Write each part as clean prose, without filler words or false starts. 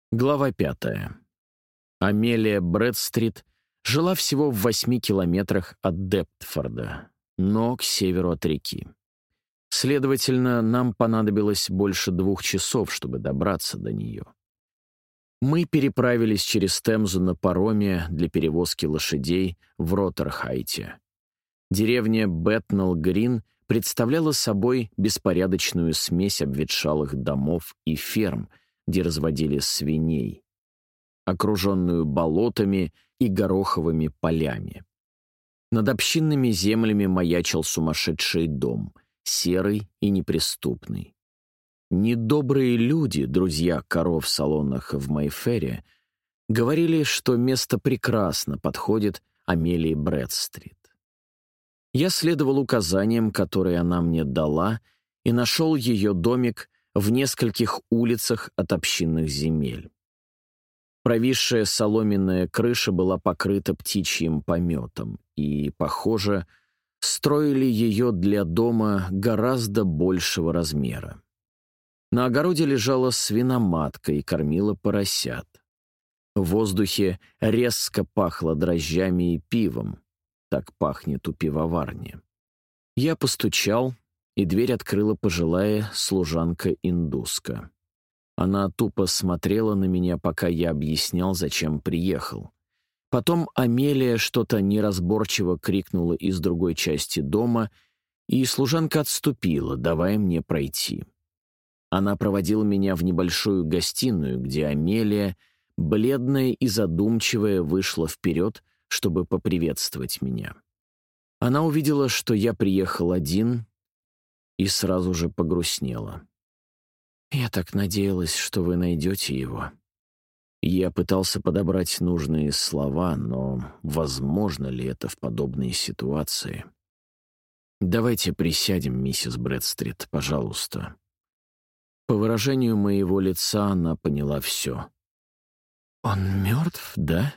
Глава 5. Амелия Брэдстрит жила всего в 8 километрах от Дептфорда, но к северу от реки. Следовательно, нам понадобилось больше 2 часов, чтобы добраться до нее. Мы переправились через Темзу на пароме для перевозки лошадей в Роттерхайте. Деревня Бэтнелл-Грин представляла собой беспорядочную смесь обветшалых домов и ферм, где разводили свиней, окруженную болотами и гороховыми полями. Над общинными землями маячил сумасшедший дом, серый и неприступный. Недобрые люди, друзья коров в салонах в Мэйфэре, говорили, что место прекрасно подходит Амелии Брэдстрит. Я следовал указаниям, которые она мне дала, и нашел ее домик в нескольких улицах от общинных земель. Провисшая соломенная крыша была покрыта птичьим пометом, и, похоже, строили ее для дома гораздо большего размера. На огороде лежала свиноматка и кормила поросят. В воздухе резко пахло дрожжами и пивом. Так пахнет у пивоварни. Я постучал, и дверь открыла пожилая служанка-индуска. Она тупо смотрела на меня, пока я объяснял, зачем приехал. Потом Амелия что-то неразборчиво крикнула из другой части дома, и служанка отступила, давая мне пройти. Она проводила меня в небольшую гостиную, где Амелия, бледная и задумчивая, вышла вперед, чтобы поприветствовать меня. Она увидела, что я приехал один, и сразу же погрустнела. «Я так надеялась, что вы найдете его». Я пытался подобрать нужные слова, но возможно ли это в подобной ситуации? «Давайте присядем, миссис Брэдстрит, пожалуйста». По выражению моего лица она поняла все. «Он мертв, да?»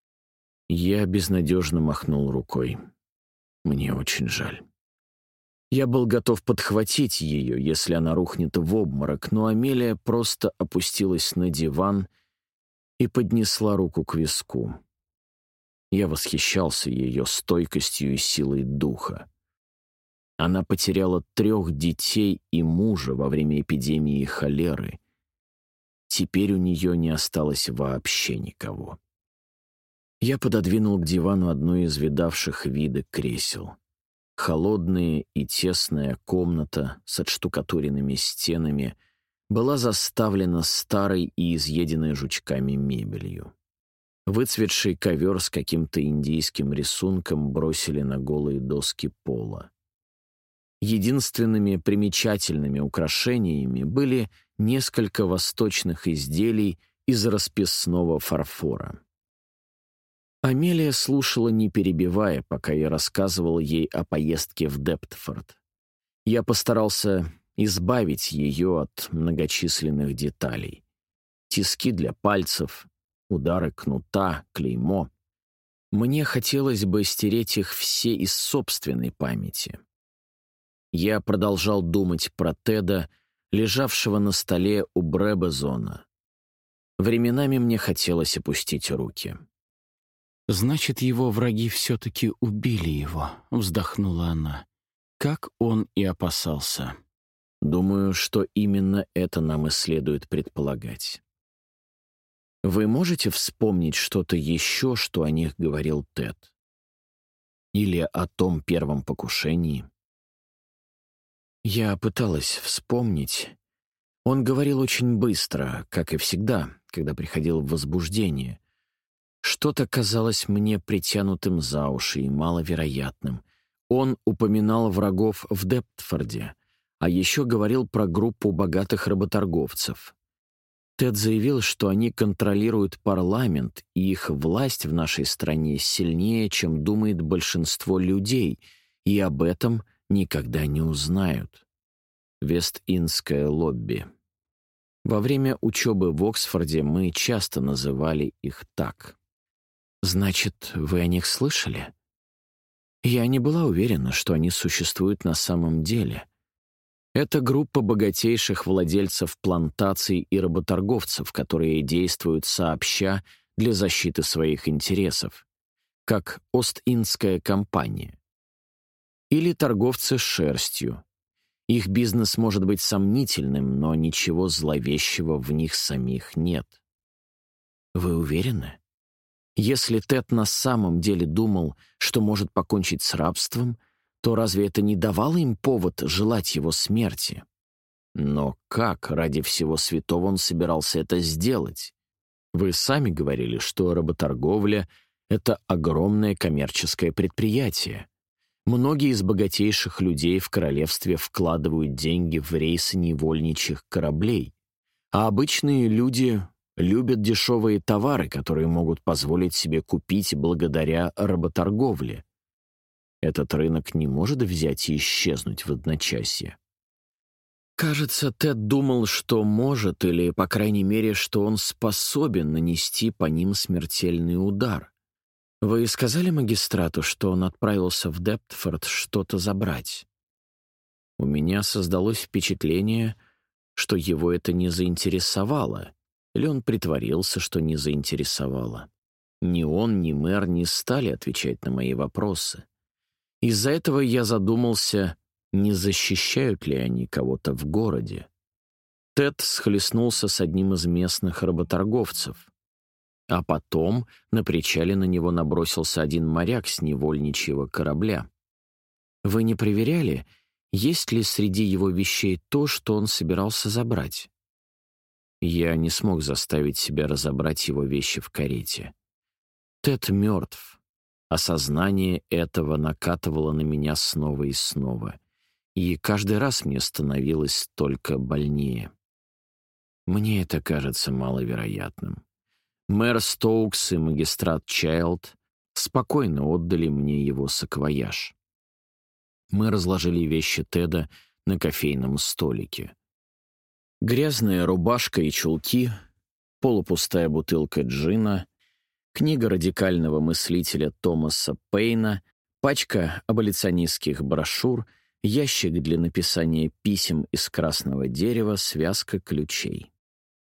Я безнадежно махнул рукой. «Мне очень жаль». Я был готов подхватить ее, если она рухнет в обморок, но Амелия просто опустилась на диван и поднесла руку к виску. Я восхищался ее стойкостью и силой духа. Она потеряла 3 детей и мужа во время эпидемии холеры. Теперь у нее не осталось вообще никого. Я пододвинул к дивану одно из видавших виды кресел. Холодная и тесная комната с отштукатуренными стенами была заставлена старой и изъеденной жучками мебелью. Выцветший ковер с каким-то индийским рисунком бросили на голые доски пола. Единственными примечательными украшениями были несколько восточных изделий из расписного фарфора. Амелия слушала, не перебивая, пока я рассказывал ей о поездке в Дептфорд. Я постарался избавить ее от многочисленных деталей. Тиски для пальцев, удары кнута, клеймо. Мне хотелось бы стереть их все из собственной памяти. Я продолжал думать про Теда, лежавшего на столе у Брэбезона. Временами мне хотелось опустить руки. «Значит, его враги все-таки убили его», — вздохнула она. «Как он и опасался. Думаю, что именно это нам и следует предполагать». Вы можете вспомнить что-то еще, что о них говорил Тед? Или о том первом покушении? Я пыталась вспомнить. Он говорил очень быстро, как и всегда, когда приходил в возбуждение. Что-то казалось мне притянутым за уши и маловероятным. Он упоминал врагов в Дептфорде, а еще говорил про группу богатых работорговцев. Тед заявил, что они контролируют парламент, и их власть в нашей стране сильнее, чем думает большинство людей, и об этом никогда не узнают. Вест-Индское лобби. Во время учебы в Оксфорде мы часто называли их так. «Значит, вы о них слышали?» Я не была уверена, что они существуют на самом деле. Это группа богатейших владельцев плантаций и работорговцев, которые действуют сообща для защиты своих интересов, как Ост-Индская компания. Или торговцы шерстью. Их бизнес может быть сомнительным, но ничего зловещего в них самих нет. Вы уверены? Если Тед на самом деле думал, что может покончить с рабством, то разве это не давало им повод желать его смерти? Но как ради всего святого он собирался это сделать? Вы сами говорили, что работорговля — это огромное коммерческое предприятие. Многие из богатейших людей в королевстве вкладывают деньги в рейсы невольничьих кораблей, а обычные люди любят дешевые товары, которые могут позволить себе купить благодаря работорговле. Этот рынок не может взять и исчезнуть в одночасье. Кажется, Тед думал, что может, или, по крайней мере, что он способен нанести по ним смертельный удар. Вы сказали магистрату, что он отправился в Дептфорд что-то забрать? У меня создалось впечатление, что его это не заинтересовало, или он притворился, что не заинтересовало. Ни он, ни мэр не стали отвечать на мои вопросы. Из-за этого я задумался, не защищают ли они кого-то в городе. Тед схлестнулся с одним из местных работорговцев. А потом на причале на него набросился один моряк с невольничьего корабля. Вы не проверяли, есть ли среди его вещей то, что он собирался забрать? Я не смог заставить себя разобрать его вещи в карете. Тед мертв. Осознание этого накатывало на меня снова и снова. И каждый раз мне становилось только больнее. Мне это кажется маловероятным. Мэр Стоукс и магистрат Чайлд спокойно отдали мне его саквояж. Мы разложили вещи Теда на кофейном столике. Грязная рубашка и чулки, полупустая бутылка джина, книга радикального мыслителя Томаса Пейна, пачка аболиционистских брошюр, ящик для написания писем из красного дерева, связка ключей.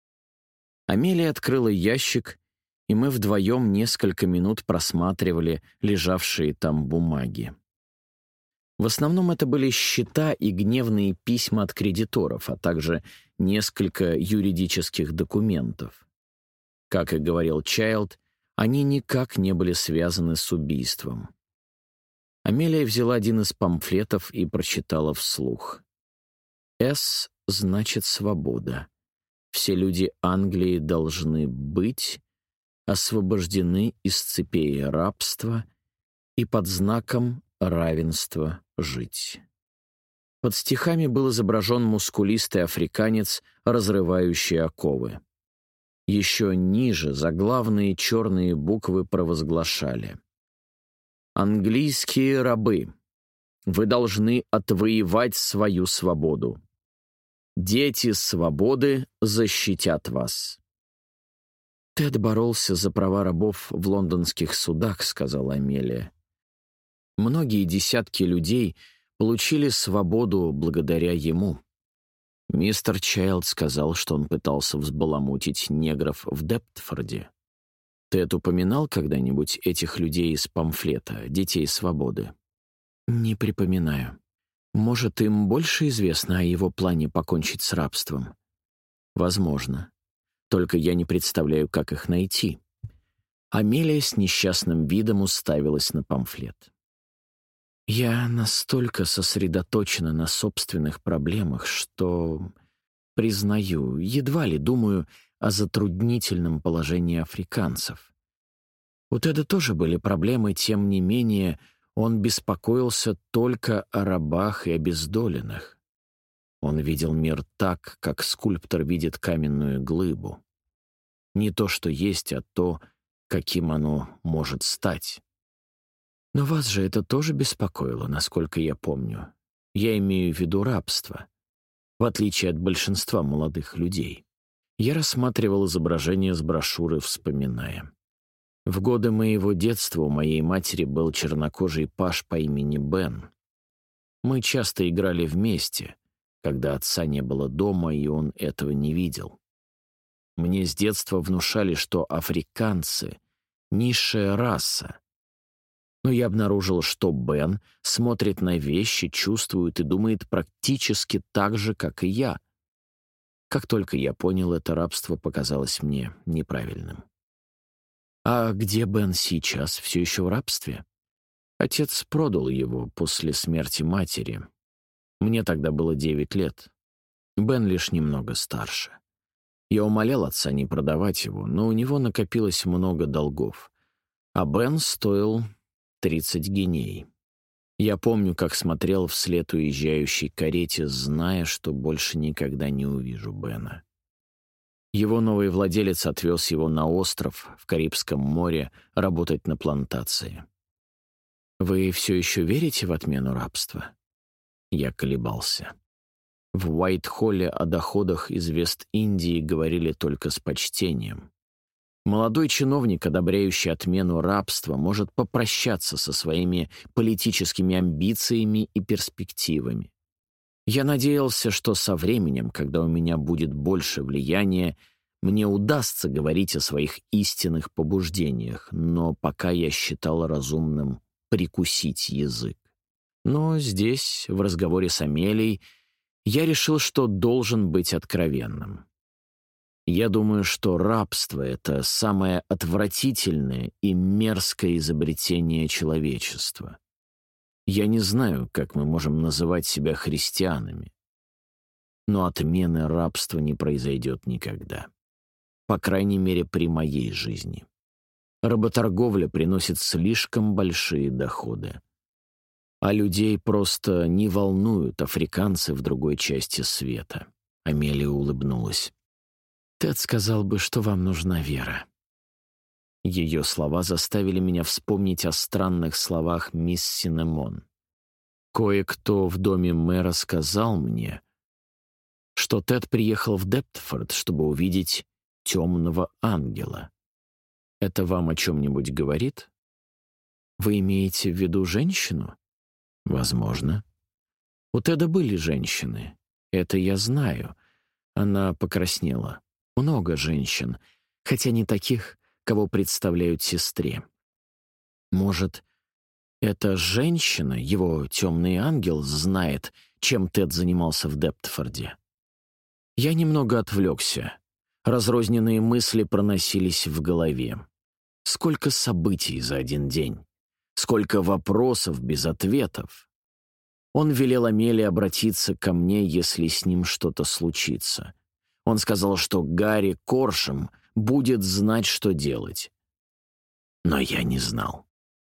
Амелия открыла ящик, и мы вдвоем несколько минут просматривали лежавшие там бумаги. В основном это были счета и гневные письма от кредиторов, а также несколько юридических документов. Как и говорил Чайлд, они никак не были связаны с убийством. Амелия взяла один из памфлетов и прочитала вслух. «С» значит «свобода». Все люди Англии должны быть освобождены из цепей рабства и под знаком равенства жить. Под стихами был изображен мускулистый африканец, разрывающий оковы. Еще ниже заглавные черные буквы провозглашали: «Английские рабы, вы должны отвоевать свою свободу. Дети свободы защитят вас». «Тед боролся за права рабов в лондонских судах», — сказала Амелия. «Многие десятки людей получили свободу благодаря ему. Мистер Чайлд сказал, что он пытался взбаламутить негров в Дептфорде. Тед упоминал когда-нибудь этих людей из памфлета «Детей свободы»?» «Не припоминаю. Может, им больше известно о его плане покончить с рабством?» «Возможно. Только я не представляю, как их найти». Амелия с несчастным видом уставилась на памфлет. «Я настолько сосредоточена на собственных проблемах, что, признаю, едва ли думаю о затруднительном положении африканцев. У Теда тоже были проблемы, тем не менее, он беспокоился только о рабах и обездоленных. Он видел мир так, как скульптор видит каменную глыбу. Не то, что есть, а то, каким оно может стать. Но вас же это тоже беспокоило, насколько я помню. Я имею в виду рабство, в отличие от большинства молодых людей. Я рассматривал изображение с брошюры, вспоминая. В годы моего детства у моей матери был чернокожий паж по имени Бен. Мы часто играли вместе. когда отца не было дома, и он этого не видел. Мне с детства внушали, что африканцы — низшая раса. Но я обнаружил, что Бен смотрит на вещи, чувствует и думает практически так же, как и я. Как только я понял это, рабство показалось мне неправильным. А где Бен сейчас? Все еще в рабстве? Отец продал его после смерти матери. Мне тогда было 9 лет. Бен лишь немного старше. Я умолял отца не продавать его, но у него накопилось много долгов. А Бен стоил 30 гиней. Я помню, как смотрел вслед уезжающей карете, зная, что больше никогда не увижу Бена. Его новый владелец отвез его на остров в Карибском море работать на плантации. «Вы все еще верите в отмену рабства?» Я колебался. В Уайт-Холле о доходах из Вест-Индии говорили только с почтением. Молодой чиновник, одобряющий отмену рабства, может попрощаться со своими политическими амбициями и перспективами. Я надеялся, что со временем, когда у меня будет больше влияния, мне удастся говорить о своих истинных побуждениях, но пока я считал разумным прикусить язык. Но здесь, в разговоре с Амелией, я решил, что должен быть откровенным. Я думаю, что рабство — это самое отвратительное и мерзкое изобретение человечества. Я не знаю, как мы можем называть себя христианами, но отмены рабства не произойдет никогда. По крайней мере, при моей жизни. Работорговля приносит слишком большие доходы. А людей просто не волнуют африканцы в другой части света. Амелия улыбнулась. Тед сказал бы, что вам нужна вера. Ее слова заставили меня вспомнить о странных словах мисс Синнамон. Кое-кто в доме мэра сказал мне, что Тед приехал в Дептфорд, чтобы увидеть темного ангела. Это вам о чем-нибудь говорит? Вы имеете в виду женщину? Возможно. У Теда были женщины. Это я знаю. Она покраснела. Много женщин, хотя не таких, кого представляют сестре. Может, эта женщина, его темный ангел, знает, чем Тед занимался в Дептфорде? Я немного отвлекся. Разрозненные мысли проносились в голове. Сколько событий за один день. Сколько вопросов без ответов. Он велел Амелии обратиться ко мне, если с ним что-то случится. Он сказал, что Гарри Коршем будет знать, что делать. Но я не знал.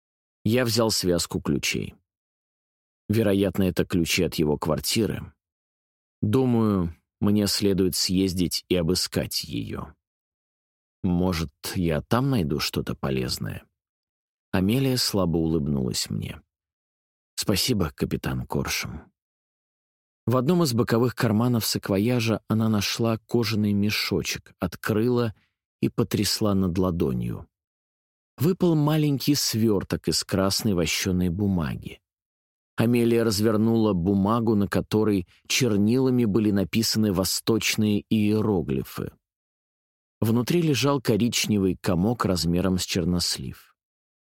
Я взял связку ключей. Вероятно, это ключи от его квартиры. Думаю, мне следует съездить и обыскать ее. Может, я там найду что-то полезное? Амелия слабо улыбнулась мне. «Спасибо, капитан Коршем». В одном из боковых карманов саквояжа она нашла кожаный мешочек, открыла и потрясла над ладонью. Выпал маленький сверток из красной вощеной бумаги. Амелия развернула бумагу, на которой чернилами были написаны восточные иероглифы. Внутри лежал коричневый комок размером с чернослив.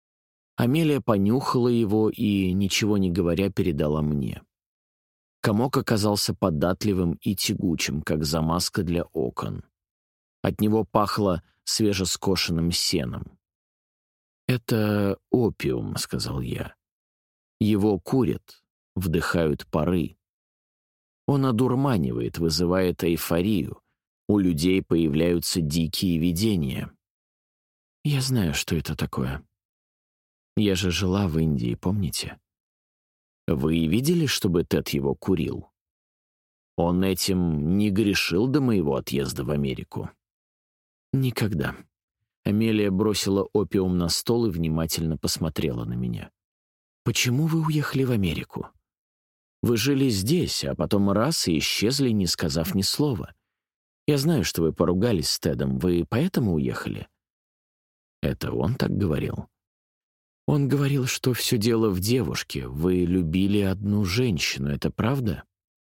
Амелия понюхала его и, ничего не говоря, передала мне. Комок оказался податливым и тягучим, как замазка для окон. От него пахло свежескошенным сеном. «Это опиум», — сказал я. «Его курят, вдыхают пары. Он одурманивает, вызывает эйфорию. У людей появляются дикие видения». «Я знаю, что это такое. Я же жила в Индии, помните?» «Вы видели, чтобы Тед его курил? Он этим не грешил до моего отъезда в Америку?» «Никогда». Амелия бросила опиум на стол и внимательно посмотрела на меня. «Почему вы уехали в Америку? Вы жили здесь, а потом раз и исчезли, не сказав ни слова. Я знаю, что вы поругались с Тедом. Вы поэтому уехали?» «Это он так говорил?» «Он говорил, что все дело в девушке. Вы любили одну женщину, это правда?»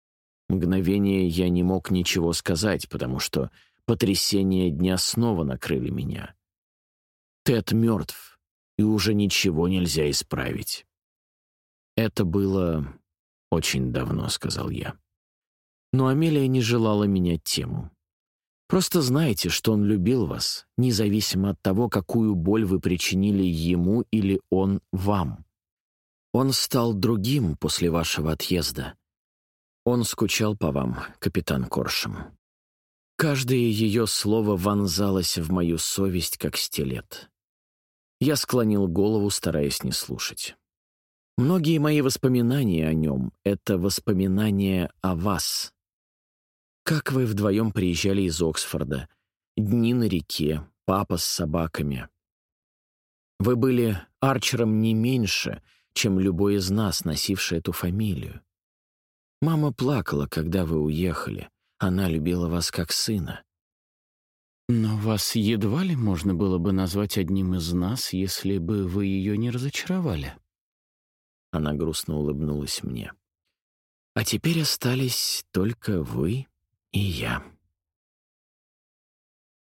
Мгновение я не мог ничего сказать, потому что потрясения дня снова накрыли меня. Тед мертв, и уже ничего нельзя исправить. «Это было очень давно», — сказал я. Но Амелия не желала менять тему. «Просто знайте, что он любил вас, независимо от того, какую боль вы причинили ему или он вам. Он стал другим после вашего отъезда. Он скучал по вам, капитан Коршем». Каждое ее слово вонзалось в мою совесть, как стилет. Я склонил голову, стараясь не слушать. Многие мои воспоминания о нем — это воспоминания о вас. Как вы вдвоем приезжали из Оксфорда, дни на реке, папа с собаками. Вы были Арчером не меньше, чем любой из нас, носивший эту фамилию. Мама плакала, когда вы уехали. Она любила вас как сына. Но вас едва ли можно было бы назвать одним из нас, если бы вы ее не разочаровали. Она грустно улыбнулась мне. А теперь остались только вы и я.